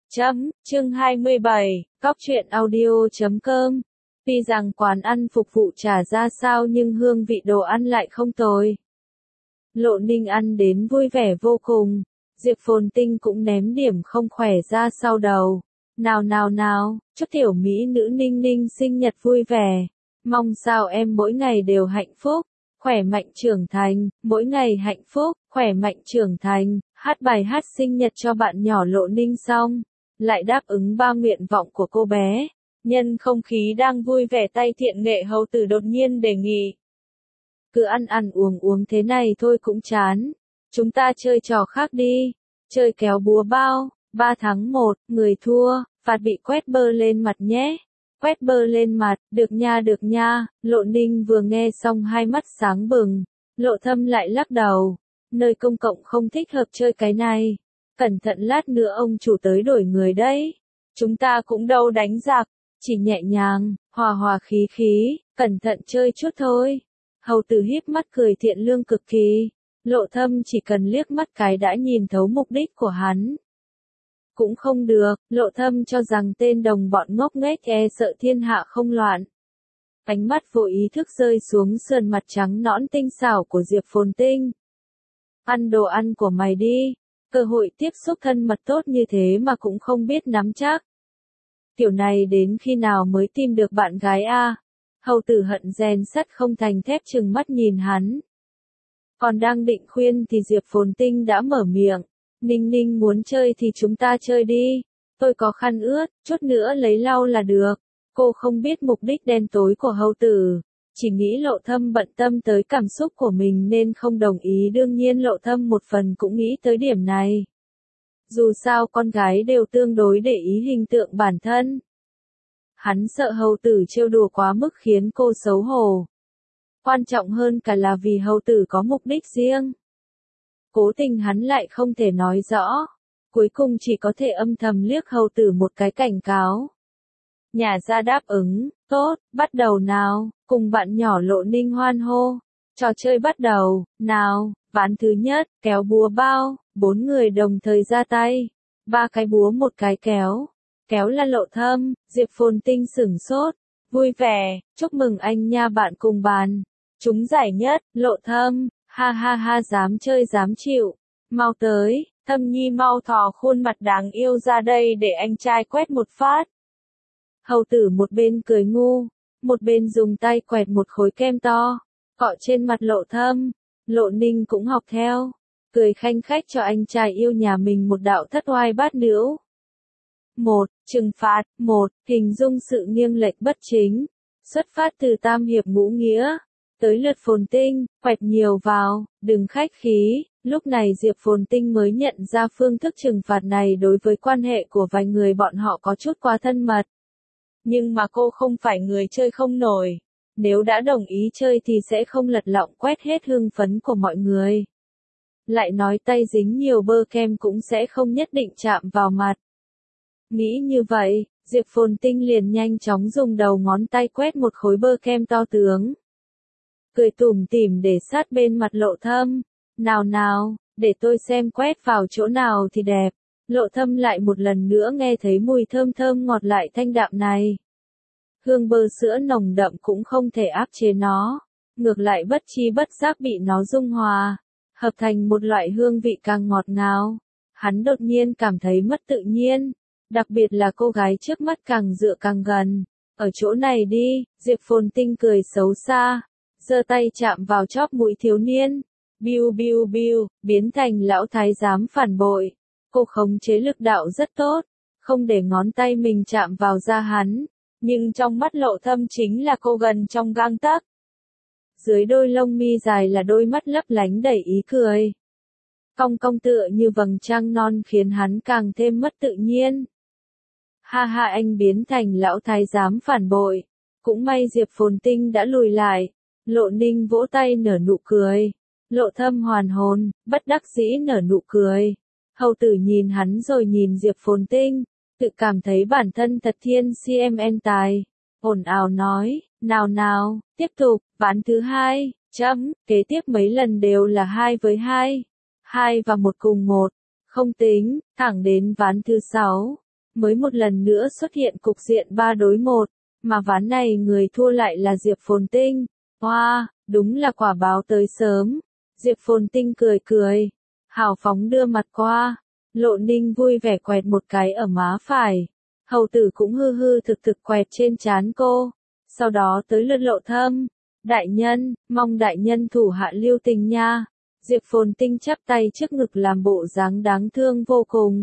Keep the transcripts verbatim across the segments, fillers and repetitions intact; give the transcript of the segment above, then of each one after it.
Chấm, chương hai mươi bảy, cóc truyện audio chấm com. Tuy rằng quán ăn phục vụ trả ra sao nhưng hương vị đồ ăn lại không tồi. Lộ Ninh ăn đến vui vẻ vô cùng, Diệp Phồn Tinh cũng ném điểm không khỏe ra sau đầu. Nào nào nào, chúc tiểu mỹ nữ Ninh Ninh sinh nhật vui vẻ. Mong sao em mỗi ngày đều hạnh phúc, khỏe mạnh trưởng thành, mỗi ngày hạnh phúc, khỏe mạnh trưởng thành. Hát bài hát sinh nhật cho bạn nhỏ Lộ Ninh xong, lại đáp ứng ba nguyện vọng của cô bé. Nhân không khí đang vui vẻ tay thiện nghệ hầu tử đột nhiên đề nghị. Cứ ăn ăn uống uống thế này thôi cũng chán. Chúng ta chơi trò khác đi. Chơi kéo búa bao. ba tháng một, người thua, phạt bị quét bơ lên mặt nhé. Quét bơ lên mặt, được nha được nha. Lộ Ninh vừa nghe xong hai mắt sáng bừng. Lộ Thâm lại lắc đầu. Nơi công cộng không thích hợp chơi cái này. Cẩn thận lát nữa ông chủ tới đổi người đấy. Chúng ta cũng đâu đánh giặc. Chỉ nhẹ nhàng, hòa hòa khí khí, cẩn thận chơi chút thôi. Hầu tử híp mắt cười thiện lương cực kỳ. Lộ Thâm chỉ cần liếc mắt cái đã nhìn thấu mục đích của hắn. Cũng không được, Lộ Thâm cho rằng tên đồng bọn ngốc nghếch e sợ thiên hạ không loạn. Ánh mắt vô ý thức rơi xuống sườn mặt trắng nõn tinh xảo của Diệp Phồn Tinh. Ăn đồ ăn của mày đi, cơ hội tiếp xúc thân mật tốt như thế mà cũng không biết nắm chắc. Kiểu này đến khi nào mới tìm được bạn gái a? Hầu tử hận rèn sắt không thành thép trừng mắt nhìn hắn. Còn đang định khuyên thì Diệp Phồn Tinh đã mở miệng. Ninh Ninh muốn chơi thì chúng ta chơi đi. Tôi có khăn ướt, chút nữa lấy lau là được. Cô không biết mục đích đen tối của hầu tử. Chỉ nghĩ Lộ Thâm bận tâm tới cảm xúc của mình nên không đồng ý. Đương nhiên Lộ Thâm một phần cũng nghĩ tới điểm này. Dù sao con gái đều tương đối để ý hình tượng bản thân. Hắn sợ hầu tử trêu đùa quá mức khiến cô xấu hổ. Quan trọng hơn cả là vì hầu tử có mục đích riêng. Cố tình hắn lại không thể nói rõ. Cuối cùng chỉ có thể âm thầm liếc hầu tử một cái cảnh cáo. Nhà ra đáp ứng, tốt, bắt đầu nào, cùng bạn nhỏ Lộ Ninh hoan hô. Trò chơi bắt đầu, nào, ván thứ nhất, kéo búa bao, bốn người đồng thời ra tay. Ba cái búa một cái kéo. Kéo là Lộ Thâm, Diệp Phồn Tinh sửng sốt. Vui vẻ, chúc mừng anh nha bạn cùng bàn. Chúng giải nhất, Lộ Thâm, ha ha ha dám chơi dám chịu. Mau tới, Thâm Nhi mau thò khuôn mặt đáng yêu ra đây để anh trai quét một phát. Hầu tử một bên cười ngu, một bên dùng tay quẹt một khối kem to, cọ trên mặt Lộ Thâm. Lộ Ninh cũng học theo, cười khanh khách cho anh trai yêu nhà mình một đạo thất oai bát nữ. Một, trừng phạt, một, hình dung sự nghiêng lệch bất chính. Xuất phát từ tam hiệp ngũ nghĩa. Tới lượt Phồn Tinh, quẹt nhiều vào, đừng khách khí. Lúc này Diệp Phồn Tinh mới nhận ra phương thức trừng phạt này đối với quan hệ của vài người bọn họ có chút quá thân mật. Nhưng mà cô không phải người chơi không nổi. Nếu đã đồng ý chơi thì sẽ không lật lọng quét hết hương phấn của mọi người. Lại nói tay dính nhiều bơ kem cũng sẽ không nhất định chạm vào mặt. Nghĩ như vậy, Diệp Phồn Tinh liền nhanh chóng dùng đầu ngón tay quét một khối bơ kem to tướng. Cười tủm tỉm để sát bên mặt Lộ Thâm. Nào nào, để tôi xem quét vào chỗ nào thì đẹp. Lộ Thâm lại một lần nữa nghe thấy mùi thơm thơm ngọt lại thanh đạm này. Hương bơ sữa nồng đậm cũng không thể áp chế nó. Ngược lại bất chi bất giác bị nó dung hòa. Hợp thành một loại hương vị càng ngọt ngào. Hắn đột nhiên cảm thấy mất tự nhiên. Đặc biệt là cô gái trước mắt càng dựa càng gần. Ở chỗ này đi, Diệp Phồn Tinh cười xấu xa. Giơ tay chạm vào chóp mũi thiếu niên. Biu biu biu, biến thành lão thái giám phản bội. Cô khống chế lực đạo rất tốt. Không để ngón tay mình chạm vào da hắn. Nhưng trong mắt Lộ Thâm chính là cô gần trong gang tấc. Dưới đôi lông mi dài là đôi mắt lấp lánh đầy ý cười. Cong cong tựa như vầng trăng non khiến hắn càng thêm mất tự nhiên. Ha ha anh biến thành lão thái giám phản bội. Cũng may Diệp Phồn Tinh đã lùi lại. Lộ Ninh vỗ tay nở nụ cười. Lộ Thâm hoàn hồn, bất đắc dĩ nở nụ cười. Hầu tử nhìn hắn rồi nhìn Diệp Phồn Tinh. Tự cảm thấy bản thân thật thiên cm tài. Ồn ào nói, nào nào, tiếp tục, ván thứ hai, chấm, kế tiếp mấy lần đều là hai với hai. Hai và một cùng một. Không tính, thẳng đến ván thứ sáu. mới một lần nữa xuất hiện cục diện ba đối một, mà ván này người thua lại là Diệp Phồn Tinh. Hoa, wow, đúng là quả báo tới sớm. Diệp Phồn Tinh cười cười, hào phóng đưa mặt qua, Lộ Ninh vui vẻ quẹt một cái ở má phải. Hầu tử cũng hư hư thực thực quẹt trên trán cô, sau đó tới lượt Lộ Thâm. Đại nhân, mong đại nhân thủ hạ lưu tình nha. Diệp Phồn Tinh chắp tay trước ngực làm bộ dáng đáng thương vô cùng.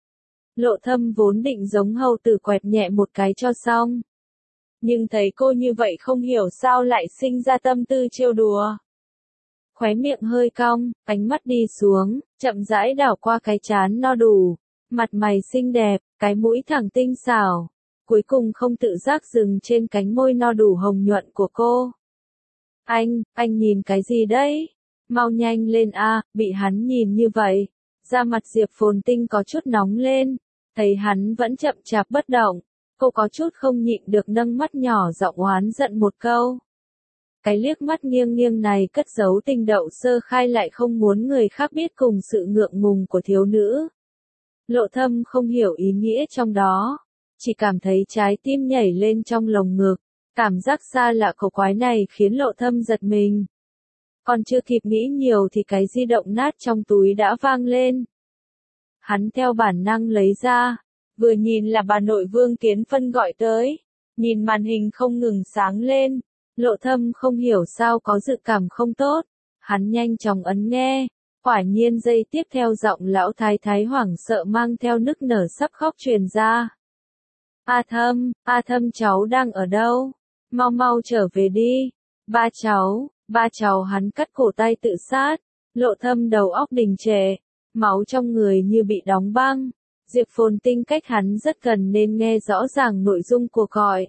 Lộ Thâm vốn định giống hầu tử quẹt nhẹ một cái cho xong. Nhưng thấy cô như vậy không hiểu sao lại sinh ra tâm tư trêu đùa. Khóe miệng hơi cong, ánh mắt đi xuống, chậm rãi đảo qua cái trán no đủ, mặt mày xinh đẹp, cái mũi thẳng tinh xảo, cuối cùng không tự giác dừng trên cánh môi no đủ hồng nhuận của cô. Anh, anh nhìn cái gì đấy? Mau nhanh lên a, bị hắn nhìn như vậy. Da mặt Diệp Phồn Tinh có chút nóng lên, thấy hắn vẫn chậm chạp bất động, cô có chút không nhịn được nâng mắt nhỏ giọng oán giận một câu. Cái liếc mắt nghiêng nghiêng này cất giấu tình đậu sơ khai lại không muốn người khác biết cùng sự ngượng ngùng của thiếu nữ. Lộ Thâm không hiểu ý nghĩa trong đó, chỉ cảm thấy trái tim nhảy lên trong lồng ngực, cảm giác xa lạ cổ quái này khiến Lộ Thâm giật mình. Còn chưa kịp nghĩ nhiều thì cái di động nát trong túi đã vang lên. Hắn theo bản năng lấy ra, vừa nhìn là bà nội Vương Kiến Phân gọi tới, nhìn màn hình không ngừng sáng lên, Lộ Thâm không hiểu sao có dự cảm không tốt, hắn nhanh chóng ấn nghe, quả nhiên giây tiếp theo giọng lão thái thái hoảng sợ mang theo nức nở sắp khóc truyền ra. A Thâm, A Thâm cháu đang ở đâu? Mau mau trở về đi. Ba cháu, ba cháu hắn cắt cổ tay tự sát, Lộ Thâm đầu óc đình trệ, máu trong người như bị đóng băng. Diệp Phồn Tinh cách hắn rất gần nên nghe rõ ràng nội dung cuộc gọi.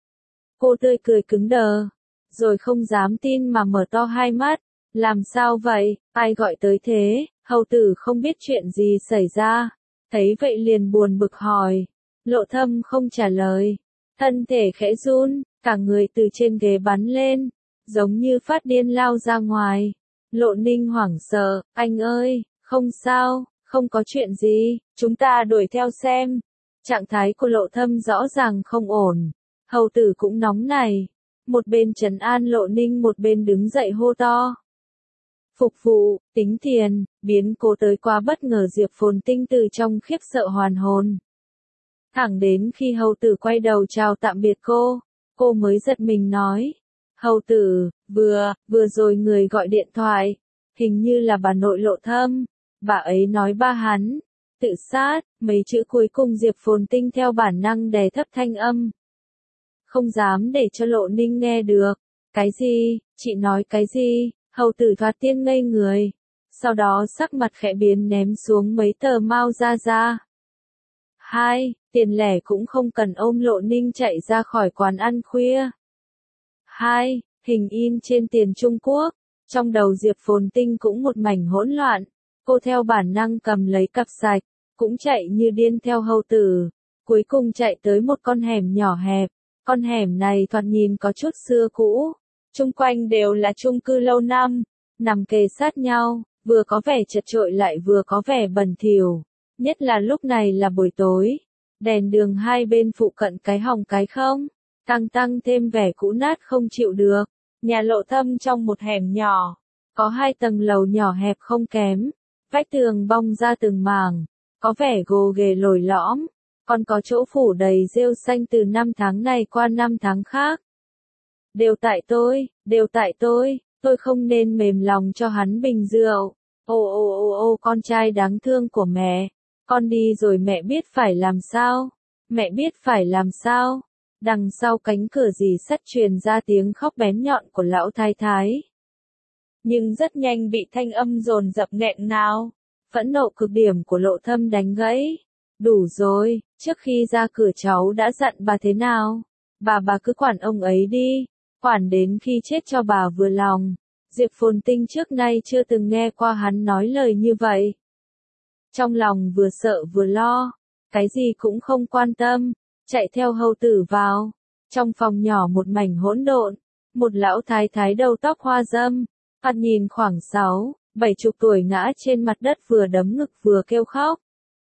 Cô tươi cười cứng đờ, rồi không dám tin mà mở to hai mắt. Làm sao vậy, ai gọi tới thế? Hầu tử không biết chuyện gì xảy ra. Thấy vậy liền buồn bực hỏi. Lộ Thâm không trả lời. Thân thể khẽ run, cả người từ trên ghế bắn lên, giống như phát điên lao ra ngoài. Lộ Ninh hoảng sợ, anh ơi, không sao, không có chuyện gì, chúng ta đuổi theo xem. Trạng thái của Lộ Thâm rõ ràng không ổn. Hầu tử cũng nóng này. Một bên trấn an Lộ Ninh một bên đứng dậy hô to. Phục vụ, tính tiền, biến cố tới quá bất ngờ Diệp Phồn Tinh từ trong khiếp sợ hoàn hồn. Thẳng đến khi hầu tử quay đầu chào tạm biệt cô, cô mới giật mình nói. Hầu tử, vừa, vừa rồi người gọi điện thoại, hình như là bà nội Lộ Thâm, bà ấy nói ba hắn, tự sát, mấy chữ cuối cùng Diệp Phồn Tinh theo bản năng đè thấp thanh âm. Không dám để cho Lộ Ninh nghe được. Cái gì, chị nói cái gì? Hầu tử thoát tiên ngây người, sau đó sắc mặt khẽ biến ném xuống mấy tờ mao ra ra. Hai, tiền lẻ cũng không cần ôm Lộ Ninh chạy ra khỏi quán ăn khuya. Hai, hình in trên tiền Trung Quốc, trong đầu Diệp Phồn Tinh cũng một mảnh hỗn loạn, cô theo bản năng cầm lấy cặp sạch, cũng chạy như điên theo hầu tử, cuối cùng chạy tới một con hẻm nhỏ hẹp, con hẻm này thoạt nhìn có chút xưa cũ. Chung quanh đều là chung cư lâu năm, nằm kề sát nhau, vừa có vẻ chật chội lại vừa có vẻ bẩn thỉu, nhất là lúc này là buổi tối, đèn đường hai bên phụ cận cái hồng cái không, tăng tăng thêm vẻ cũ nát không chịu được. Nhà Lộ Thâm trong một hẻm nhỏ, có hai tầng lầu nhỏ hẹp không kém, vách tường bong ra từng mảng, có vẻ gồ ghề lồi lõm, còn có chỗ phủ đầy rêu xanh từ năm tháng này qua năm tháng khác. Đều tại tôi, đều tại tôi, tôi không nên mềm lòng cho hắn bình rượu. Ô ô ô ô con trai đáng thương của mẹ, con đi rồi mẹ biết phải làm sao, mẹ biết phải làm sao. Đằng sau cánh cửa rì sắt truyền ra tiếng khóc bén nhọn của lão thái thái. Nhưng rất nhanh bị thanh âm dồn dập nghẹn ngào, phẫn nộ cực điểm của Lộ Thâm đánh gãy. Đủ rồi, trước khi ra cửa cháu đã dặn bà thế nào? Bà bà cứ quản ông ấy đi. Quản đến khi chết cho bà vừa lòng. Diệp Phồn Tinh trước nay chưa từng nghe qua hắn nói lời như vậy. Trong lòng vừa sợ vừa lo, cái gì cũng không quan tâm, chạy theo hầu tử vào. Trong phòng nhỏ một mảnh hỗn độn, một lão thái thái đầu tóc hoa râm, mặt nhìn khoảng sáu, bảy chục tuổi ngã trên mặt đất vừa đấm ngực vừa kêu khóc.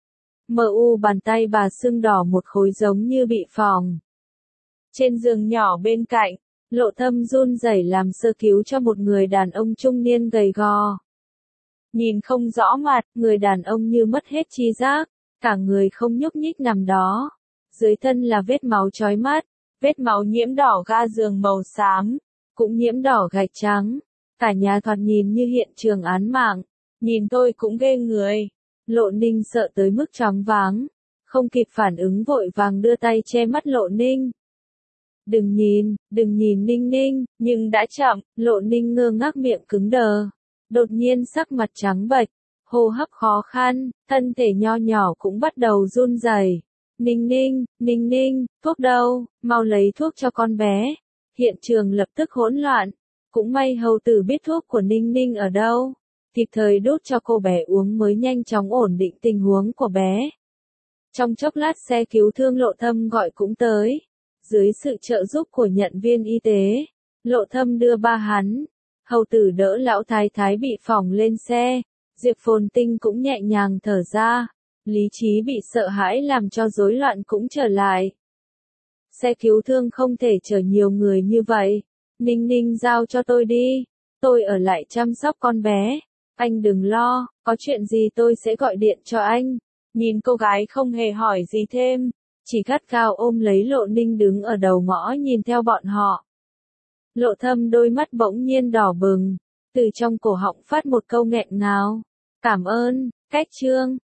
Mờ u bàn tay bà sưng đỏ một khối giống như bị phỏng. Trên giường nhỏ bên cạnh, Lộ Thâm run rẩy làm sơ cứu cho một người đàn ông trung niên gầy gò. Nhìn không rõ mặt, người đàn ông như mất hết tri giác, cả người không nhúc nhích nằm đó. Dưới thân là vết máu chói mắt, vết máu nhiễm đỏ ga giường màu xám, cũng nhiễm đỏ gạch trắng. Cả nhà thoạt nhìn như hiện trường án mạng, nhìn tôi cũng ghê người. Lộ Ninh sợ tới mức choáng váng, không kịp phản ứng vội vàng đưa tay che mắt Lộ Ninh. Đừng nhìn, đừng nhìn Ninh Ninh, nhưng đã chậm, Lộ Ninh ngơ ngác miệng cứng đờ. Đột nhiên sắc mặt trắng bệch, hô hấp khó khăn, thân thể nho nhỏ cũng bắt đầu run rẩy. Ninh Ninh, Ninh Ninh, thuốc đâu, mau lấy thuốc cho con bé. Hiện trường lập tức hỗn loạn, cũng may hầu tử biết thuốc của Ninh Ninh ở đâu, kịp thời đút cho cô bé uống mới nhanh chóng ổn định tình huống của bé. Trong chốc lát xe cứu thương Lộ Thâm gọi cũng tới. Dưới sự trợ giúp của nhận viên y tế, Lộ Thâm đưa ba hắn, hầu tử đỡ lão thái thái bị phỏng lên xe, Diệp Phồn Tinh cũng nhẹ nhàng thở ra, lý trí bị sợ hãi làm cho rối loạn cũng trở lại. Xe cứu thương không thể chở nhiều người như vậy, Ninh Ninh giao cho tôi đi, tôi ở lại chăm sóc con bé, anh đừng lo, có chuyện gì tôi sẽ gọi điện cho anh. Nhìn cô gái không hề hỏi gì thêm, chỉ gắt gao ôm lấy Lộ Ninh đứng ở đầu ngõ nhìn theo bọn họ. Lộ Thâm đôi mắt bỗng nhiên đỏ bừng, từ trong cổ họng phát một câu nghẹn ngào. Cảm ơn, Cách Trương.